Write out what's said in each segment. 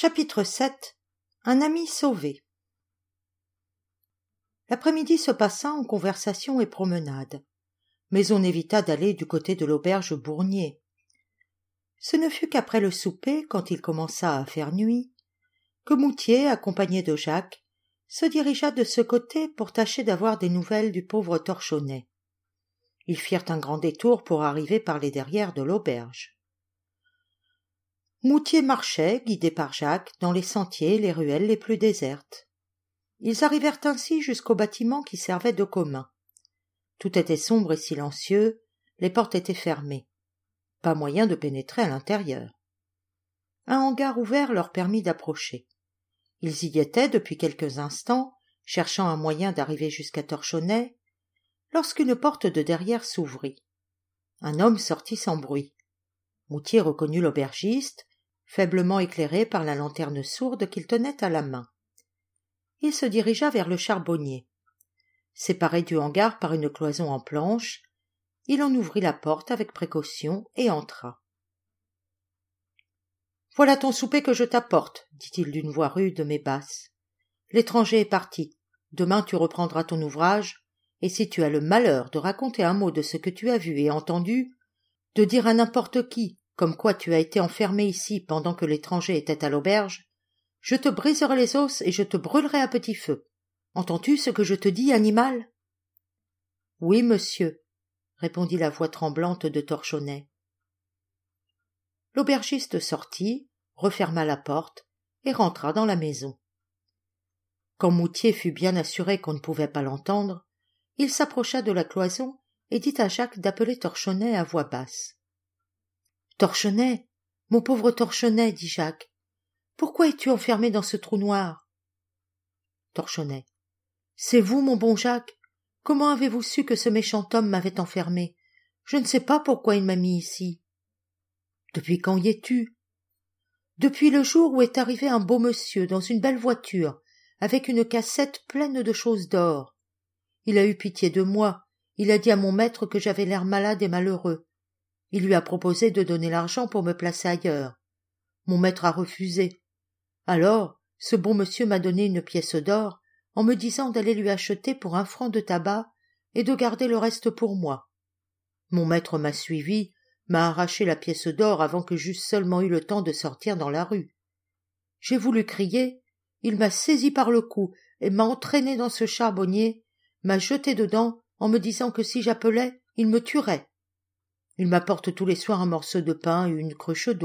Chapitre 7. Un ami sauvé. L'après-midi se passa en conversation et promenade, mais on évita d'aller du côté de l'auberge Bournier. Ce ne fut qu'après le souper, quand il commença à faire nuit, que Moutier, accompagné de Jacques, se dirigea de ce côté pour tâcher d'avoir des nouvelles du pauvre Torchonnet. Ils firent un grand détour pour arriver par les derrières de l'auberge. Moutier marchait, guidé par Jacques, dans les sentiers et les ruelles les plus désertes. Ils arrivèrent ainsi jusqu'au bâtiment qui servait de commun. Tout était sombre et silencieux, les portes étaient fermées. Pas moyen de pénétrer à l'intérieur. Un hangar ouvert leur permit d'approcher. Ils y étaient depuis quelques instants, cherchant un moyen d'arriver jusqu'à Torchonnet, lorsqu'une porte de derrière s'ouvrit. Un homme sortit sans bruit. Moutier reconnut l'aubergiste, faiblement éclairé par la lanterne sourde qu'il tenait à la main. Il se dirigea vers le charbonnier. Séparé du hangar par une cloison en planches, il en ouvrit la porte avec précaution et entra. « Voilà ton souper que je t'apporte, dit-il d'une voix rude mais basse. L'étranger est parti. Demain tu reprendras ton ouvrage, et si tu as le malheur de raconter un mot de ce que tu as vu et entendu, de dire à n'importe qui comme quoi tu as été enfermé ici pendant que l'étranger était à l'auberge, je te briserai les os et je te brûlerai à petit feu. Entends-tu ce que je te dis, animal ? » « Oui, monsieur, » répondit la voix tremblante de Torchonnet. L'aubergiste sortit, referma la porte et rentra dans la maison. Quand Moutier fut bien assuré qu'on ne pouvait pas l'entendre, il s'approcha de la cloison et dit à Jacques d'appeler Torchonnet à voix basse. « Torchonnet, mon pauvre Torchonnet, dit Jacques, pourquoi es-tu enfermé dans ce trou noir ?» Torchonnet. « C'est vous, mon bon Jacques. Comment avez-vous su que ce méchant homme m'avait enfermé ? Je ne sais pas pourquoi il m'a mis ici. »« Depuis quand y es-tu ?»« Depuis le jour où est arrivé un beau monsieur dans une belle voiture, avec une cassette pleine de choses d'or. Il a eu pitié de moi, il a dit à mon maître que j'avais l'air malade et malheureux. Il lui a proposé de donner l'argent pour me placer ailleurs. Mon maître a refusé. Alors, ce bon monsieur m'a donné une pièce d'or en me disant d'aller lui acheter pour 1 franc de tabac et de garder le reste pour moi. Mon maître m'a suivi, m'a arraché la pièce d'or avant que j'eusse seulement eu le temps de sortir dans la rue. J'ai voulu crier, il m'a saisi par le cou et m'a entraîné dans ce charbonnier, m'a jeté dedans en me disant que si j'appelais, il me tuerait. Il m'apporte tous les soirs un morceau de pain et une cruche d'eau. »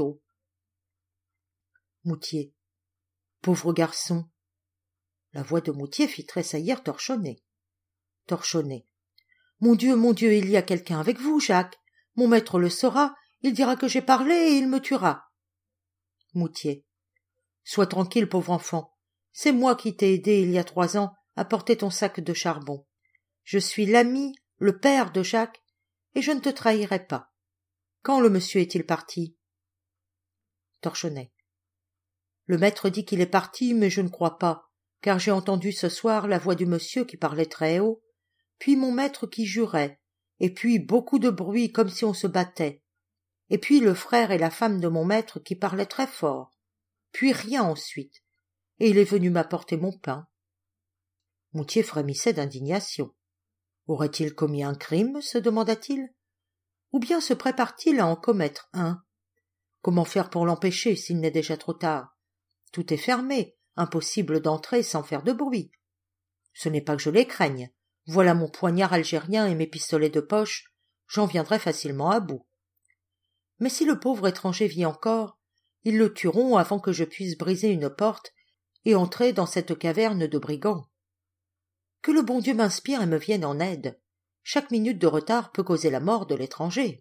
Moutier. « Pauvre garçon !» La voix de Moutier fit tressaillir Torchonnet. Torchonnet. « Mon Dieu, il y a quelqu'un avec vous, Jacques. Mon maître le saura, il dira que j'ai parlé et il me tuera. » Moutier. « Sois tranquille, pauvre enfant. C'est moi qui t'ai aidé il y a 3 ans à porter ton sac de charbon. Je suis l'ami, le père de Jacques, et je ne te trahirai pas. Quand le monsieur est-il parti ?» Torchonnet. « Le maître dit qu'il est parti, mais je ne crois pas, car j'ai entendu ce soir la voix du monsieur qui parlait très haut, puis mon maître qui jurait, et puis beaucoup de bruit comme si on se battait, et puis le frère et la femme de mon maître qui parlaient très fort, puis rien ensuite, et il est venu m'apporter mon pain. » Moutier frémissait d'indignation. Aurait-il commis un crime, se demanda-t-il, ou bien se prépare-t-il à en commettre un? Comment faire pour l'empêcher s'il n'est déjà trop tard? Tout est fermé, impossible d'entrer sans faire de bruit. Ce n'est pas que je les craigne. Voilà mon poignard algérien et mes pistolets de poche, j'en viendrai facilement à bout. Mais si le pauvre étranger vit encore, ils le tueront avant que je puisse briser une porte et entrer dans cette caverne de brigands. Que le bon Dieu m'inspire et me vienne en aide. Chaque minute de retard peut causer la mort de l'étranger.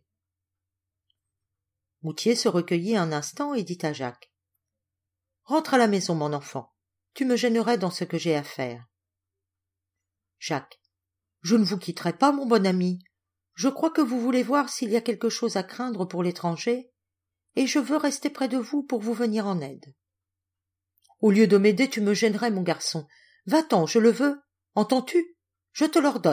Moutier se recueillit un instant et dit à Jacques. « Rentre à la maison, mon enfant. Tu me gênerais dans ce que j'ai à faire. » Jacques. « Je ne vous quitterai pas, mon bon ami. Je crois que vous voulez voir s'il y a quelque chose à craindre pour l'étranger, et je veux rester près de vous pour vous venir en aide. » « Au lieu de m'aider, tu me gênerais, mon garçon. Va-t'en, je le veux. Entends-tu ? Je te l'ordonne. »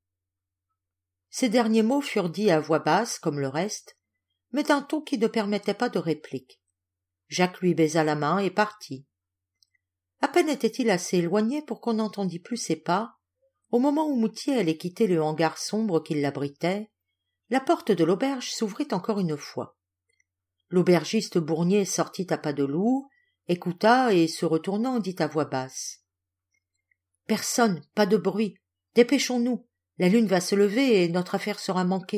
Ces derniers mots furent dits à voix basse, comme le reste, mais d'un ton qui ne permettait pas de réplique. Jacques lui baisa la main et partit. À peine était-il assez éloigné pour qu'on n'entendît plus ses pas. Au moment où Moutier allait quitter le hangar sombre qui l'abritait, la porte de l'auberge s'ouvrit encore une fois. L'aubergiste Bournier sortit à pas de loup, écouta et, se retournant, dit à voix basse. « Personne, pas de bruit. Dépêchons-nous. La lune va se lever et notre affaire sera manquée. »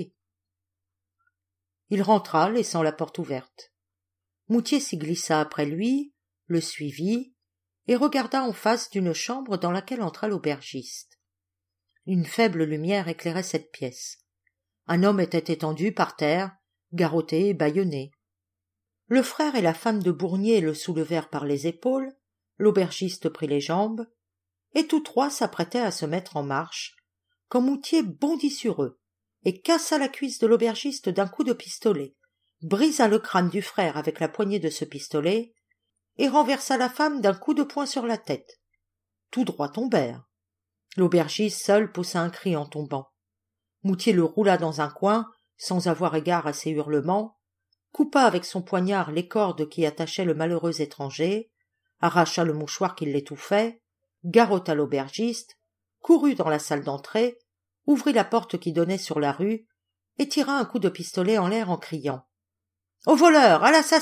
Il rentra, laissant la porte ouverte. Moutier s'y glissa après lui, le suivit, et regarda en face d'une chambre dans laquelle entra l'aubergiste. Une faible lumière éclairait cette pièce. Un homme était étendu par terre, garrotté et bâillonné. Le frère et la femme de Bournier le soulevèrent par les épaules, l'aubergiste prit les jambes, et tous trois s'apprêtaient à se mettre en marche, quand Moutier bondit sur eux, et cassa la cuisse de l'aubergiste d'un coup de pistolet, brisa le crâne du frère avec la poignée de ce pistolet, et renversa la femme d'un coup de poing sur la tête. Tous droit tombèrent. L'aubergiste seul poussa un cri en tombant. Moutier le roula dans un coin, sans avoir égard à ses hurlements, coupa avec son poignard les cordes qui attachaient le malheureux étranger, arracha le mouchoir qui l'étouffait, garrotta l'aubergiste, courut dans la salle d'entrée, ouvrit la porte qui donnait sur la rue, et tira un coup de pistolet en l'air en criant « Au voleur! À l'assassin !»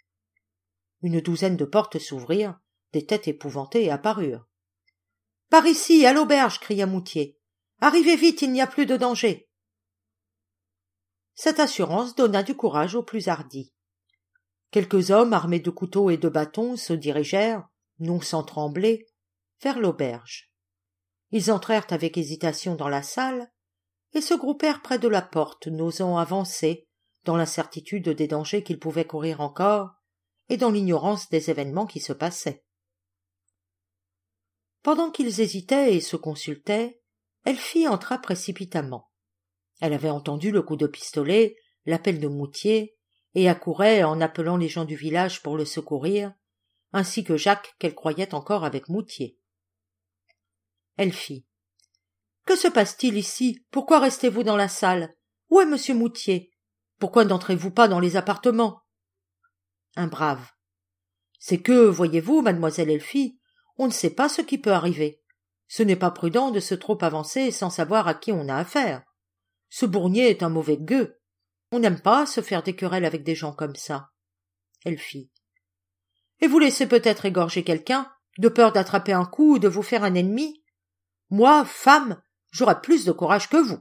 Une douzaine de portes s'ouvrirent, des têtes épouvantées apparurent. « Par ici, à l'auberge !» cria Moutier. « Arrivez vite, il n'y a plus de danger !» Cette assurance donna du courage aux plus hardis. Quelques hommes armés de couteaux et de bâtons se dirigèrent, non sans trembler, vers l'auberge. Ils entrèrent avec hésitation dans la salle et se groupèrent près de la porte, n'osant avancer, dans l'incertitude des dangers qu'ils pouvaient courir encore et dans l'ignorance des événements qui se passaient. Pendant qu'ils hésitaient et se consultaient, Elfie entra précipitamment. Elle avait entendu le coup de pistolet, l'appel de Moutier, et accourait en appelant les gens du village pour le secourir, ainsi que Jacques qu'elle croyait encore avec Moutier. Elfie. « Que se passe-t-il ici? Pourquoi restez-vous dans la salle? Où est monsieur Moutier? Pourquoi n'entrez-vous pas dans les appartements ?» Un brave. « C'est que, voyez-vous, mademoiselle Elfie, on ne sait pas ce qui peut arriver. Ce n'est pas prudent de se trop avancer sans savoir à qui on a affaire. Ce Bournier est un mauvais gueux. On n'aime pas se faire des querelles avec des gens comme ça. » Elfie. « Et vous laissez peut-être égorger quelqu'un, de peur d'attraper un coup ou de vous faire un ennemi? Moi, femme, j'aurais plus de courage que vous. »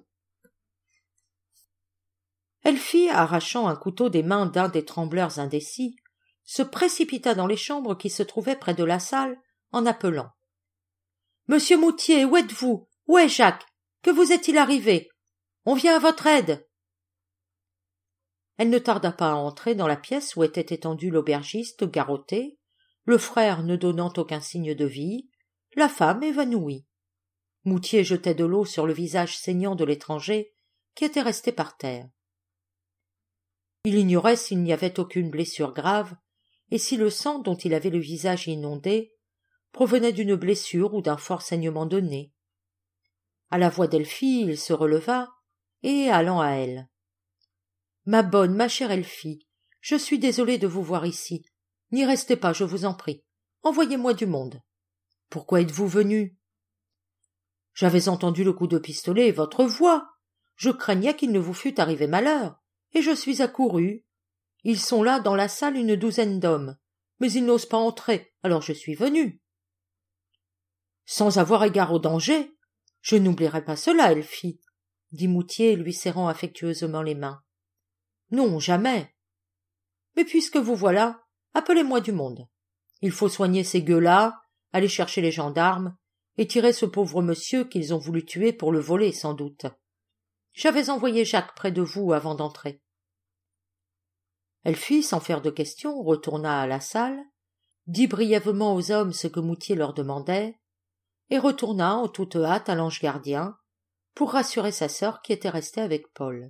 Elfie, arrachant un couteau des mains d'un des trembleurs indécis, se précipita dans les chambres qui se trouvaient près de la salle, en appelant. « Monsieur Moutier, où êtes-vous? Où est Jacques? Que vous est-il arrivé? On vient à votre aide. » Elle ne tarda pas à entrer dans la pièce où était étendu l'aubergiste garrotté, le frère ne donnant aucun signe de vie, la femme évanouie. Moutier jetait de l'eau sur le visage saignant de l'étranger qui était resté par terre. Il ignorait s'il n'y avait aucune blessure grave et si le sang dont il avait le visage inondé provenait d'une blessure ou d'un fort saignement de nez. À la voix d'Elfie, il se releva et, allant à elle. « Ma bonne, ma chère Elfie, je suis désolé de vous voir ici. N'y restez pas, je vous en prie. Envoyez-moi du monde. Pourquoi êtes-vous venue? » « J'avais entendu le coup de pistolet et votre voix. Je craignais qu'il ne vous fût arrivé malheur, et je suis accourue. Ils sont là dans la salle une douzaine d'hommes, mais ils n'osent pas entrer, alors je suis venue. »« Sans avoir égard au danger, je n'oublierai pas cela, Elfie, » dit Moutier, lui serrant affectueusement les mains. « Non, jamais. Mais puisque vous voilà, appelez-moi du monde. Il faut soigner ces gueux-là, aller chercher les gendarmes, et tirer ce pauvre monsieur qu'ils ont voulu tuer pour le voler, sans doute. J'avais envoyé Jacques près de vous avant d'entrer. » Elfie, sans faire de questions, retourna à la salle, dit brièvement aux hommes ce que Moutier leur demandait, et retourna en toute hâte à l'ange gardien, pour rassurer sa sœur qui était restée avec Paul.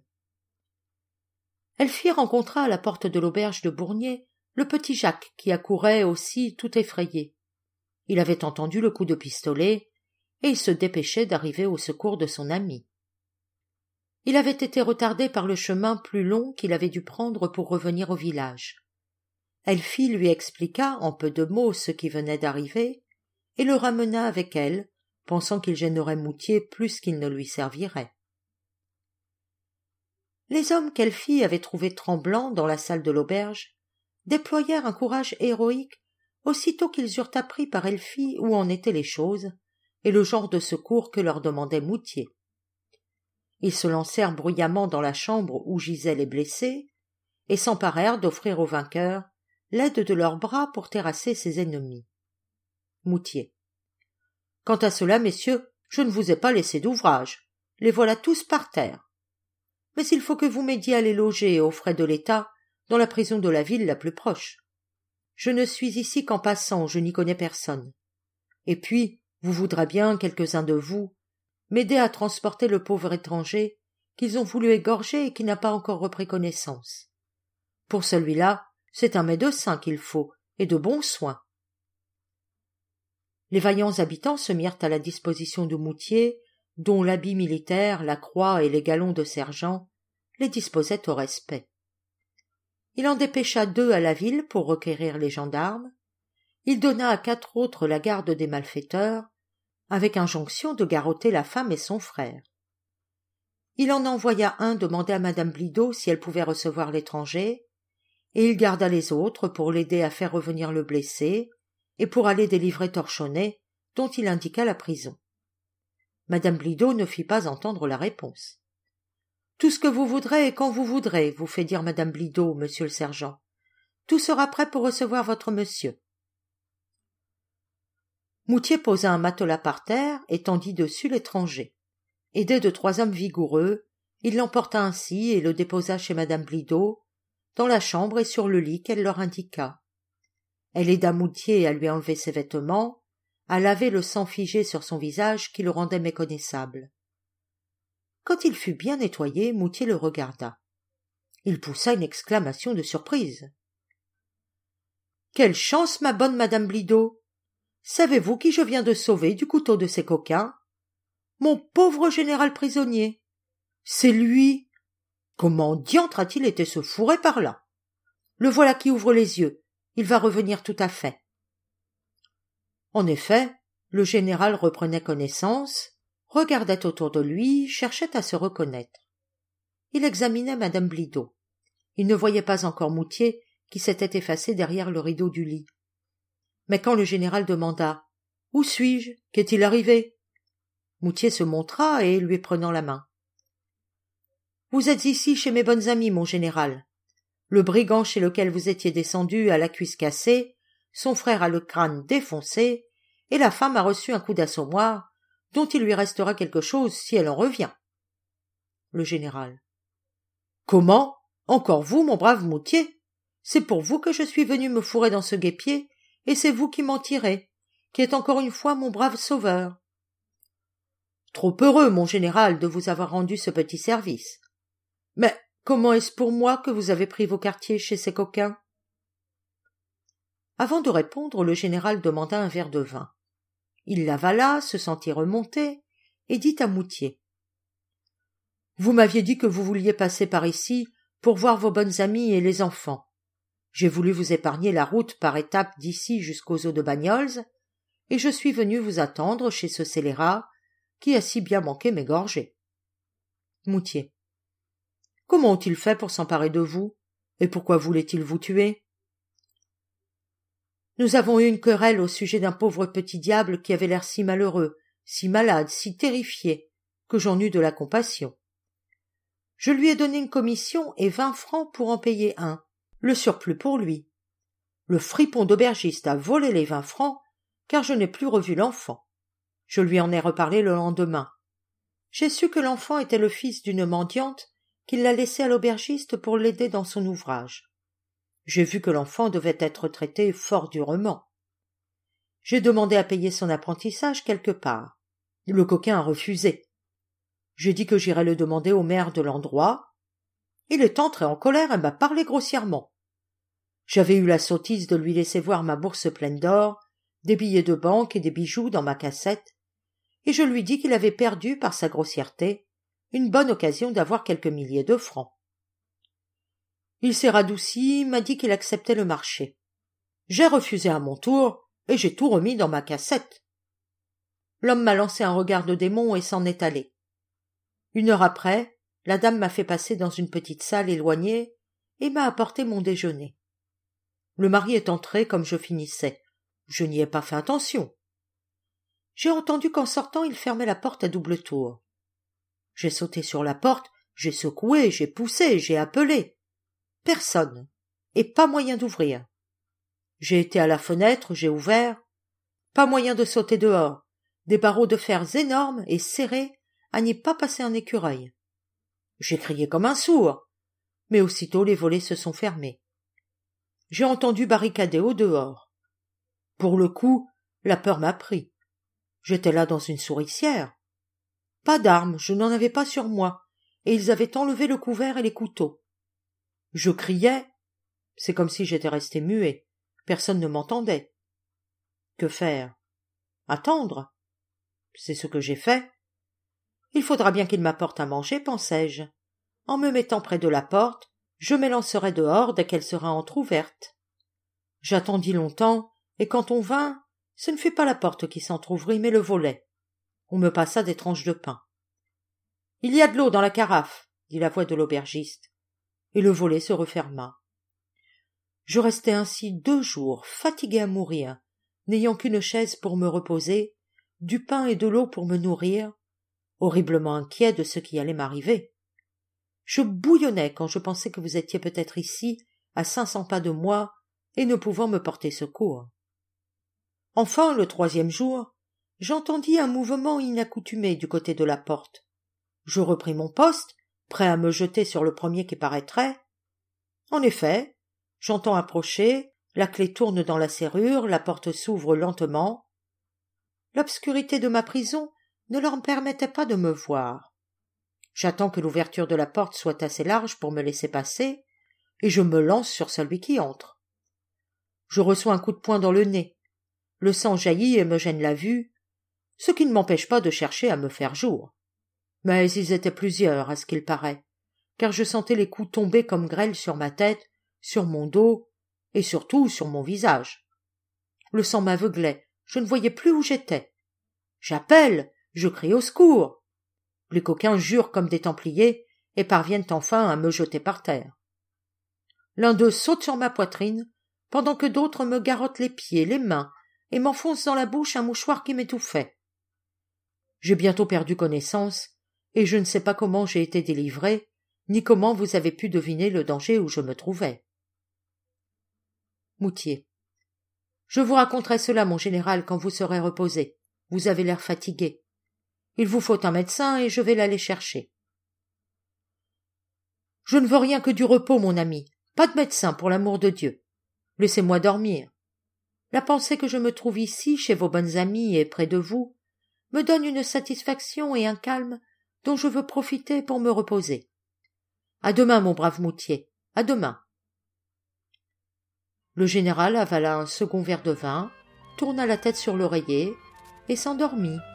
Elfie rencontra à la porte de l'auberge de Bournier le petit Jacques qui accourait aussi tout effrayé. Il avait entendu le coup de pistolet, et il se dépêchait d'arriver au secours de son ami. Il avait été retardé par le chemin plus long qu'il avait dû prendre pour revenir au village. Elfie lui expliqua en peu de mots ce qui venait d'arriver et le ramena avec elle, pensant qu'il gênerait Moutier plus qu'il ne lui servirait. Les hommes qu'Elfie avait trouvés tremblants dans la salle de l'auberge déployèrent un courage héroïque aussitôt qu'ils eurent appris par Elfie où en étaient les choses et le genre de secours que leur demandait Moutier. Ils se lancèrent bruyamment dans la chambre où gisaient les blessés et s'emparèrent d'offrir au vainqueur l'aide de leurs bras pour terrasser ses ennemis. Moutier. Quant à cela, messieurs, je ne vous ai pas laissé d'ouvrage. Les voilà tous par terre. Mais il faut que vous m'aidiez à les loger aux frais de l'État dans la prison de la ville la plus proche. Je ne suis ici qu'en passant, je n'y connais personne. Et puis, vous voudrez bien, quelques-uns de vous, m'aider à transporter le pauvre étranger qu'ils ont voulu égorger et qui n'a pas encore repris connaissance. Pour celui-là, c'est un médecin qu'il faut, et de bons soins. Les vaillants habitants se mirent à la disposition de Moutier, dont l'habit militaire, la croix et les galons de sergent les disposaient au respect. Il en dépêcha 2 à la ville pour requérir les gendarmes. Il donna à 4 autres la garde des malfaiteurs, avec injonction de garrotter la femme et son frère. Il en envoya un demander à madame Blido si elle pouvait recevoir l'étranger, et il garda les autres pour l'aider à faire revenir le blessé et pour aller délivrer Torchonnet, dont il indiqua la prison. Madame Blido ne fit pas entendre la réponse. « Tout ce que vous voudrez et quand vous voudrez, vous fait dire madame Blido, monsieur le sergent. Tout sera prêt pour recevoir votre monsieur. » Moutier posa un matelas par terre et tendit dessus l'étranger. Aidé de 3 hommes vigoureux, il l'emporta ainsi et le déposa chez madame Blido, dans la chambre et sur le lit qu'elle leur indiqua. Elle aida Moutier à lui enlever ses vêtements, à laver le sang figé sur son visage qui le rendait méconnaissable. Quand il fut bien nettoyé, Moutier le regarda. Il poussa une exclamation de surprise. « Quelle chance, ma bonne madame Blido! Savez-vous qui je viens de sauver du couteau de ces coquins? Mon pauvre général prisonnier! C'est lui! Comment diantre a-t-il été se fourrer par là? Le voilà qui ouvre les yeux. Il va revenir tout à fait. » En effet, le général reprenait connaissance, regardait autour de lui, cherchait à se reconnaître. Il examinait madame Blido. Il ne voyait pas encore Moutier qui s'était effacé derrière le rideau du lit. Mais quand le général demanda « Où suis-je? Qu'est-il arrivé ?» Moutier se montra et lui prenant la main. « Vous êtes ici chez mes bonnes amies, mon général. Le brigand chez lequel vous étiez descendu a la cuisse cassée, son frère a le crâne défoncé, et la femme a reçu un coup d'assommoir, dont il lui restera quelque chose si elle en revient. » Le général. « Comment? Encore vous, mon brave Moutier? C'est pour vous que je suis venu me fourrer dans ce guêpier, et c'est vous qui m'en tirez, qui êtes encore une fois mon brave sauveur. » « Trop heureux, mon général, de vous avoir rendu ce petit service. Mais comment est-ce pour moi que vous avez pris vos quartiers chez ces coquins? » Avant de répondre, le général demanda un verre de vin. Il l'avala, se sentit remonter, et dit à Moutier. « Vous m'aviez dit que vous vouliez passer par ici pour voir vos bonnes amies et les enfants. J'ai voulu vous épargner la route par étapes d'ici jusqu'aux eaux de Bagnols, et je suis venu vous attendre chez ce scélérat qui a si bien manqué m'égorger. » Moutier. « Comment ont-ils fait pour s'emparer de vous, et pourquoi voulaient-ils vous tuer? » « Nous avons eu une querelle au sujet d'un pauvre petit diable qui avait l'air si malheureux, si malade, si terrifié, que j'en eus de la compassion. Je lui ai donné une commission et 20 francs pour en payer un, le surplus pour lui. Le fripon d'aubergiste a volé les 20 francs, car je n'ai plus revu l'enfant. Je lui en ai reparlé le lendemain. J'ai su que l'enfant était le fils d'une mendiante qui l'a laissé à l'aubergiste pour l'aider dans son ouvrage. J'ai vu que l'enfant devait être traité fort durement. J'ai demandé à payer son apprentissage quelque part. Le coquin a refusé. J'ai dit que j'irais le demander au maire de l'endroit. Il est entré en colère et m'a parlé grossièrement. J'avais eu la sottise de lui laisser voir ma bourse pleine d'or, des billets de banque et des bijoux dans ma cassette, et je lui dis qu'il avait perdu, par sa grossièreté, une bonne occasion d'avoir quelques milliers de francs. Il s'est radouci, m'a dit qu'il acceptait le marché. J'ai refusé à mon tour, et j'ai tout remis dans ma cassette. L'homme m'a lancé un regard de démon et s'en est allé. 1 heure après, la dame m'a fait passer dans une petite salle éloignée et m'a apporté mon déjeuner. Le mari est entré comme je finissais. Je n'y ai pas fait attention. J'ai entendu qu'en sortant, il fermait la porte à double tour. J'ai sauté sur la porte, j'ai secoué, j'ai poussé, j'ai appelé. Personne, et pas moyen d'ouvrir. J'ai été à la fenêtre, j'ai ouvert. Pas moyen de sauter dehors. Des barreaux de fer énormes et serrés à n'y pas passer un écureuil. J'ai crié comme un sourd, mais aussitôt les volets se sont fermés. J'ai entendu barricader au dehors. Pour le coup, la peur m'a pris. J'étais là dans une souricière. Pas d'armes, je n'en avais pas sur moi, et ils avaient enlevé le couvert et les couteaux. Je criais, c'est comme si j'étais resté muet, personne ne m'entendait. Que faire? Attendre? C'est ce que j'ai fait. Il faudra bien qu'il m'apporte à manger, pensai-je. En me mettant près de la porte, je m'élancerai dehors dès qu'elle sera entr'ouverte. J'attendis longtemps, et quand on vint, ce ne fut pas la porte qui s'entr'ouvrit, mais le volet. On me passa des tranches de pain. « Il y a de l'eau dans la carafe, » dit la voix de l'aubergiste, et le volet se referma. Je restai ainsi 2 jours, fatigué à mourir, n'ayant qu'une chaise pour me reposer, du pain et de l'eau pour me nourrir, horriblement inquiet de ce qui allait m'arriver. Je bouillonnais quand je pensais que vous étiez peut-être ici, à 500 pas de moi, et ne pouvant me porter secours. Enfin, le 3e jour, j'entendis un mouvement inaccoutumé du côté de la porte. Je repris mon poste, prêt à me jeter sur le premier qui paraîtrait. En effet, j'entends approcher, la clé tourne dans la serrure, la porte s'ouvre lentement. L'obscurité de ma prison ne leur permettait pas de me voir. J'attends que l'ouverture de la porte soit assez large pour me laisser passer, et je me lance sur celui qui entre. Je reçois un coup de poing dans le nez. Le sang jaillit et me gêne la vue, ce qui ne m'empêche pas de chercher à me faire jour. Mais ils étaient plusieurs, à ce qu'il paraît, car je sentais les coups tomber comme grêle sur ma tête, sur mon dos, et surtout sur mon visage. Le sang m'aveuglait, je ne voyais plus où j'étais. J'appelle, je crie au secours. Les coquins jurent comme des templiers et parviennent enfin à me jeter par terre. L'un d'eux saute sur ma poitrine, pendant que d'autres me garrottent les pieds, les mains, et m'enfoncent dans la bouche un mouchoir qui m'étouffait. J'ai bientôt perdu connaissance, et je ne sais pas comment j'ai été délivré, ni comment vous avez pu deviner le danger où je me trouvais. Moutier. Je vous raconterai cela, mon général, quand vous serez reposé. Vous avez l'air fatigué. Il vous faut un médecin et je vais l'aller chercher. Je ne veux rien que du repos, mon ami. Pas de médecin, pour l'amour de Dieu. Laissez-moi dormir. La pensée que je me trouve ici, chez vos bonnes amies et près de vous, me donne une satisfaction et un calme dont je veux profiter pour me reposer. À demain, mon brave Moutier. À demain. Le général avala un second verre de vin, tourna la tête sur l'oreiller et s'endormit.